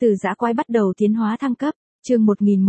Từ dã quái bắt đầu tiến hóa thăng cấp, chương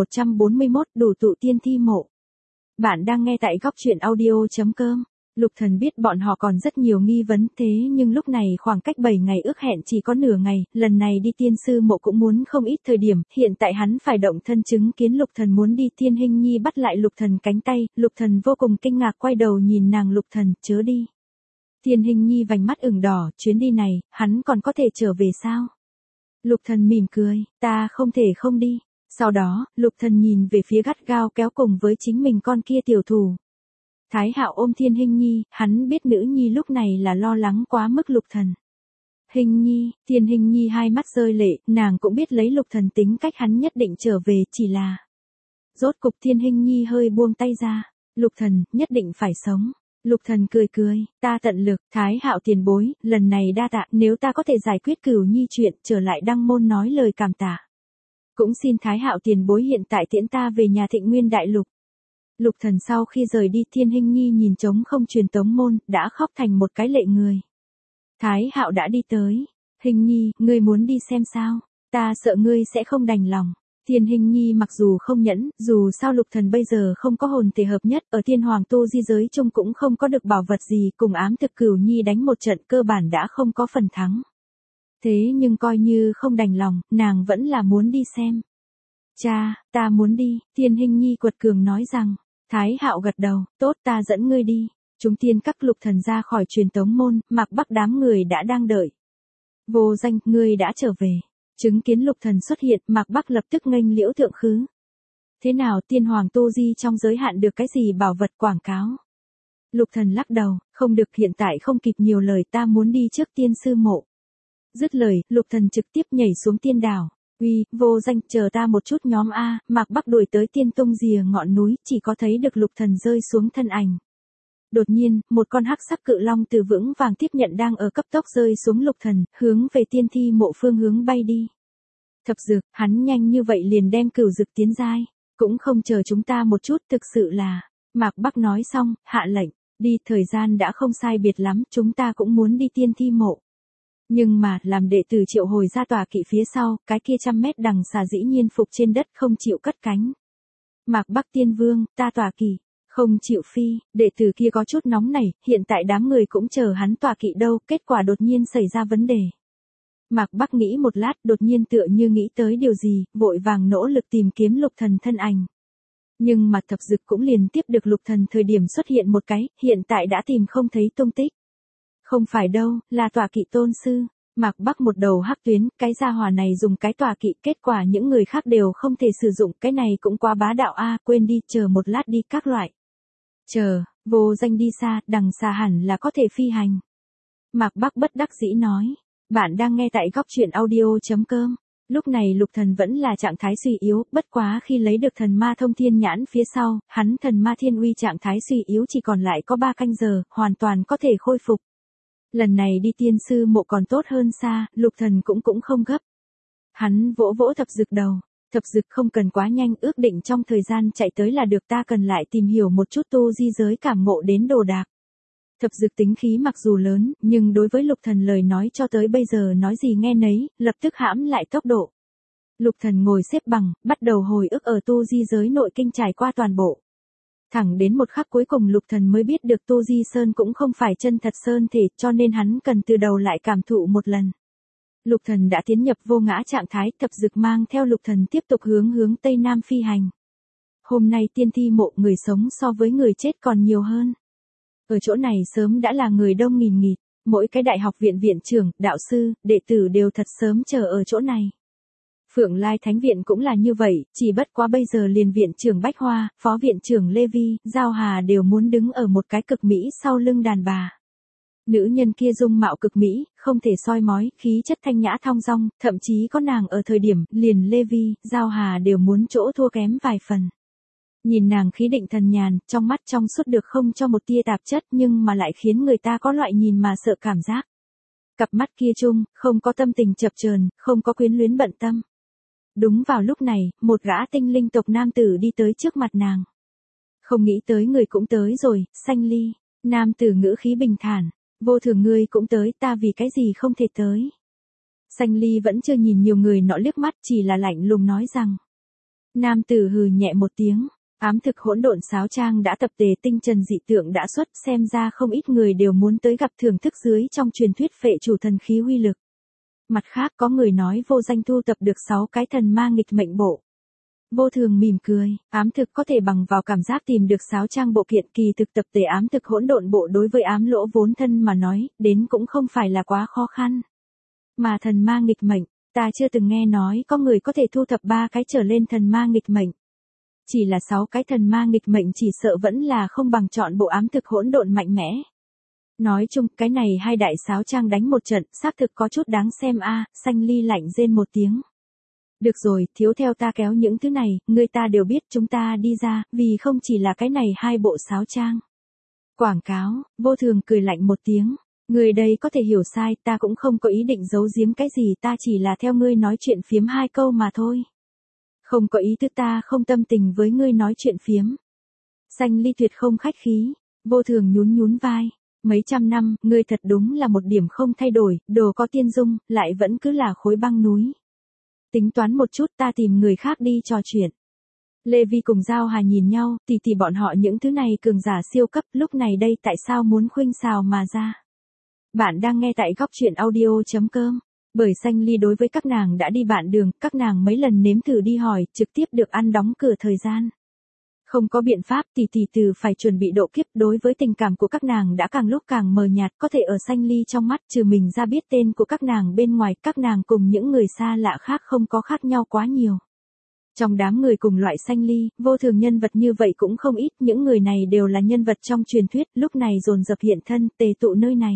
1141 đủ tụ tiên thi mộ. Bạn đang nghe tại góc truyện audio.com. Lục Thần biết bọn họ còn rất nhiều nghi vấn thế nhưng lúc này khoảng cách 7 ngày ước hẹn chỉ có nửa ngày, lần này đi tiên sư mộ cũng muốn không ít thời điểm, hiện tại hắn phải động thân chứng kiến Lục Thần muốn đi. Tiên Hinh Nhi bắt lại Lục Thần cánh tay, Lục Thần vô cùng kinh ngạc quay đầu nhìn nàng. Lục Thần, chớ đi. Tiên Hinh Nhi vành mắt ửng đỏ, chuyến đi này, hắn còn có thể trở về sao? Lục Thần mỉm cười, ta không thể không đi. Sau đó, Lục Thần nhìn về phía gắt gao kéo cùng với chính mình con kia tiểu thù. Thái Hạo ôm Tiên Hinh Nhi, hắn biết nữ nhi lúc này là lo lắng quá mức Lục Thần. Hinh Nhi, Tiên Hinh Nhi hai mắt rơi lệ, nàng cũng biết lấy Lục Thần tính cách hắn nhất định trở về, chỉ là... Rốt cục Tiên Hinh Nhi hơi buông tay ra, Lục Thần, nhất định phải sống. Lục Thần cười cười, ta tận lực. Thái Hạo tiền bối, lần này đa tạ, nếu ta có thể giải quyết Cửu Nhi chuyện, trở lại Đăng Môn nói lời cảm tạ. Cũng xin Thái Hạo tiền bối hiện tại tiễn ta về nhà Thịnh Nguyên Đại Lục. Lục Thần sau khi rời đi, Tiên Hinh Nhi nhìn trống không truyền tống môn, đã khóc thành một cái lệ người. Thái Hạo đã đi tới. Hinh Nhi, ngươi muốn đi xem sao? Ta sợ ngươi sẽ không đành lòng. Tiên Hinh Nhi mặc dù không nhẫn, dù sao Lục Thần bây giờ không có hồn thể hợp nhất, ở Tiên Hoàng Tu Di giới chung cũng không có được bảo vật gì, cùng ám thực Cửu Nhi đánh một trận cơ bản đã không có phần thắng. Thế nhưng coi như không đành lòng, nàng vẫn là muốn đi xem. Cha, ta muốn đi, Tiên Hinh Nhi quật cường nói rằng. Thái Hạo gật đầu, tốt, ta dẫn ngươi đi. Chúng tiên các Lục Thần ra khỏi truyền tống môn, Mạc Bắc đám người đã đang đợi. Vô Danh, ngươi đã trở về. Chứng kiến Lục Thần xuất hiện, Mạc Bắc lập tức nghênh Liễu Thượng khứ. Thế nào, Tiên Hoàng Tu Di trong giới hạn được cái gì bảo vật quảng cáo? Lục Thần lắc đầu, không được, hiện tại không kịp nhiều lời, ta muốn đi trước tiên sư mộ. Dứt lời, Lục Thần trực tiếp nhảy xuống tiên đảo. Uy, Vô Danh, chờ ta một chút nhóm A. Mạc Bắc đuổi tới tiên tông rìa ngọn núi, chỉ có thấy được Lục Thần rơi xuống thân ảnh. Đột nhiên, một con hắc sắc cự long từ vững vàng tiếp nhận đang ở cấp tốc rơi xuống Lục Thần, hướng về tiên thi mộ phương hướng bay đi. Thập Dược, hắn nhanh như vậy liền đem Cửu Dực tiến giai, cũng không chờ chúng ta một chút, thực sự là. Mạc Bắc nói xong, hạ lệnh, đi, thời gian đã không sai biệt lắm, chúng ta cũng muốn đi tiên thi mộ. Nhưng mà, làm đệ tử triệu hồi ra tòa kỵ phía sau, cái kia 100 mét đằng xà dĩ nhiên phục trên đất không chịu cất cánh. Mạc Bắc Tiên Vương, ta tòa kỵ, không chịu phi, đệ tử kia có chút nóng nảy, hiện tại đám người cũng chờ hắn tòa kỵ đâu, kết quả đột nhiên xảy ra vấn đề. Mạc Bắc nghĩ một lát, đột nhiên tựa như nghĩ tới điều gì, vội vàng nỗ lực tìm kiếm Lục Thần thân ảnh. Nhưng mà Thập Dực cũng liền tiếp được Lục Thần thời điểm xuất hiện một cái, hiện tại đã tìm không thấy tung tích. Không phải đâu, là tọa kỵ tôn sư. Mạc Bắc một đầu hắc tuyến, cái gia hỏa này dùng cái tọa kỵ, kết quả những người khác đều không thể sử dụng, cái này cũng quá bá đạo a, quên đi, chờ một lát đi các loại. Chờ, Vô Danh đi xa, đằng xa hẳn là có thể phi hành. Mạc Bắc bất đắc dĩ nói, bạn đang nghe tại góc truyện audio.com. Lúc này Lục Thần vẫn là trạng thái suy yếu, bất quá khi lấy được thần ma thông thiên nhãn phía sau, hắn thần ma thiên uy trạng thái suy yếu chỉ còn lại có 3 canh giờ, hoàn toàn có thể khôi phục. Lần này đi tiên sư mộ còn tốt hơn xa, Lục Thần cũng không gấp. Hắn vỗ vỗ Thập Dực đầu, Thập Dực không cần quá nhanh, ước định trong thời gian chạy tới là được, ta cần lại tìm hiểu một chút tu di giới cảm ngộ đến đồ đạc. Thập Dực tính khí mặc dù lớn, nhưng đối với Lục Thần lời nói cho tới bây giờ nói gì nghe nấy, lập tức hãm lại tốc độ. Lục Thần ngồi xếp bằng, bắt đầu hồi ức ở tu di giới nội kinh trải qua toàn bộ. Thẳng đến một khắc cuối cùng Lục Thần mới biết được Tu Di Sơn cũng không phải chân thật sơn thể, cho nên hắn cần từ đầu lại cảm thụ một lần. Lục Thần đã tiến nhập vô ngã trạng thái, Thập Dực mang theo Lục Thần tiếp tục hướng Tây Nam phi hành. Hôm nay tiên thi mộ người sống so với người chết còn nhiều hơn. Ở chỗ này sớm đã là người đông nghìn nghịt, mỗi cái đại học viện viện trưởng, đạo sư, đệ tử đều thật sớm chờ ở chỗ này. Phượng Lai Thánh Viện cũng là như vậy, chỉ bất quá bây giờ liền viện trưởng Bách Hoa, phó viện trưởng Lê Vi, Giao Hà đều muốn đứng ở một cái cực mỹ sau lưng đàn bà. Nữ nhân kia dung mạo cực mỹ, không thể soi mói, khí chất thanh nhã thong dong, thậm chí có nàng ở thời điểm, liền Lê Vi, Giao Hà đều muốn chỗ thua kém vài phần. Nhìn nàng khí định thần nhàn, trong mắt trong suốt được không cho một tia tạp chất nhưng mà lại khiến người ta có loại nhìn mà sợ cảm giác. Cặp mắt kia chung, không có tâm tình chập chờn, không có quyến luyến bận tâm. Đúng vào lúc này, một gã tinh linh tộc nam tử đi tới trước mặt nàng. Không nghĩ tới người cũng tới rồi, Xanh Ly. Nam tử ngữ khí bình thản, Vô Thường ngươi cũng tới, ta vì cái gì không thể tới. Xanh Ly vẫn chưa nhìn nhiều người nọ liếc mắt, chỉ là lạnh lùng nói rằng. Nam tử hừ nhẹ một tiếng, ám thực hỗn độn sáo trang đã tập tề, tinh trần dị tượng đã xuất, xem ra không ít người đều muốn tới gặp thưởng thức dưới trong truyền thuyết phệ chủ thần khí uy lực. Mặt khác có người nói vô danh thu tập được 6 cái thần ma nghịch mệnh bộ. Vô Thường mỉm cười, ám thực có thể bằng vào cảm giác tìm được sáo trang bộ kiện, kỳ thực tập tề ám thực hỗn độn bộ đối với ám lỗ vốn thân mà nói, đến cũng không phải là quá khó khăn. Mà thần ma nghịch mệnh, ta chưa từng nghe nói có người có thể thu thập 3 cái trở lên thần ma nghịch mệnh. Chỉ là 6 cái thần ma nghịch mệnh chỉ sợ vẫn là không bằng chọn bộ ám thực hỗn độn mạnh mẽ. Nói chung, cái này hai đại sáo trang đánh một trận, xác thực có chút đáng xem a. Xanh Ly lạnh rên một tiếng. Được rồi, thiếu theo ta kéo những thứ này, người ta đều biết chúng ta đi ra, vì không chỉ là cái này hai bộ sáo trang. Quảng cáo, Vô Thường cười lạnh một tiếng. Người đây có thể hiểu sai, ta cũng không có ý định giấu giếm cái gì, ta chỉ là theo ngươi nói chuyện phiếm 2 câu mà thôi. Không có ý thứ, ta không tâm tình với ngươi nói chuyện phiếm. Xanh Ly tuyệt không khách khí. Vô Thường nhún nhún vai. Mấy trăm năm, ngươi thật đúng là một điểm không thay đổi, đồ có tiên dung, lại vẫn cứ là khối băng núi. Tính toán một chút, ta tìm người khác đi trò chuyện. Lê Vi cùng Giao Hà nhìn nhau, tỷ bọn họ những thứ này cường giả siêu cấp, lúc này đây tại sao muốn khuynh xào mà ra. Bạn đang nghe tại góc truyện audio.com. Bởi Xanh Ly đối với các nàng đã đi bạn đường, các nàng mấy lần nếm thử đi hỏi, trực tiếp được ăn đóng cửa thời gian. Không có biện pháp, tỷ từ phải chuẩn bị độ kiếp, đối với tình cảm của các nàng đã càng lúc càng mờ nhạt, có thể ở Xanh Ly trong mắt trừ mình ra biết tên của các nàng bên ngoài, các nàng cùng những người xa lạ khác không có khác nhau quá nhiều. Trong đám người cùng loại Xanh Ly, Vô Thường nhân vật như vậy cũng không ít, những người này đều là nhân vật trong truyền thuyết, lúc này dồn dập hiện thân, tề tụ nơi này.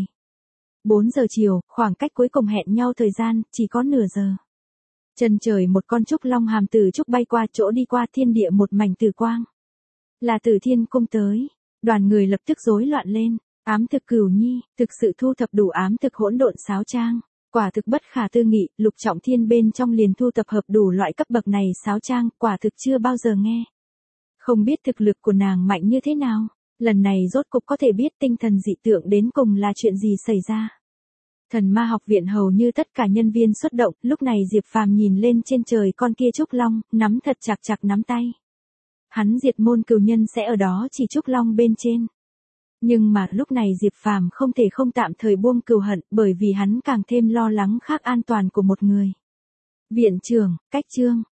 4 giờ chiều, khoảng cách cuối cùng hẹn nhau thời gian, chỉ có nửa giờ. Chân trời một con trúc long hàm từ trúc bay qua, chỗ đi qua thiên địa một mảnh tử quang. Là Tử Thiên cung tới, đoàn người lập tức rối loạn lên, ám thực Cửu Nhi, thực sự thu thập đủ ám thực hỗn độn sáo trang, quả thực bất khả tư nghị, Lục Trọng Thiên bên trong liền thu tập hợp đủ loại cấp bậc này sáo trang, quả thực chưa bao giờ nghe. Không biết thực lực của nàng mạnh như thế nào, lần này rốt cục có thể biết tinh thần dị tượng đến cùng là chuyện gì xảy ra. Thần ma học viện hầu như tất cả nhân viên xuất động, lúc này Diệp Phàm nhìn lên trên trời con kia trúc long, nắm thật chặt nắm tay. Hắn diệt môn cừu nhân sẽ ở đó chỉ trúc long bên trên. Nhưng mà lúc này Diệp Phàm không thể không tạm thời buông cừu hận, bởi vì hắn càng thêm lo lắng khác an toàn của một người. Viện trưởng, cách chương,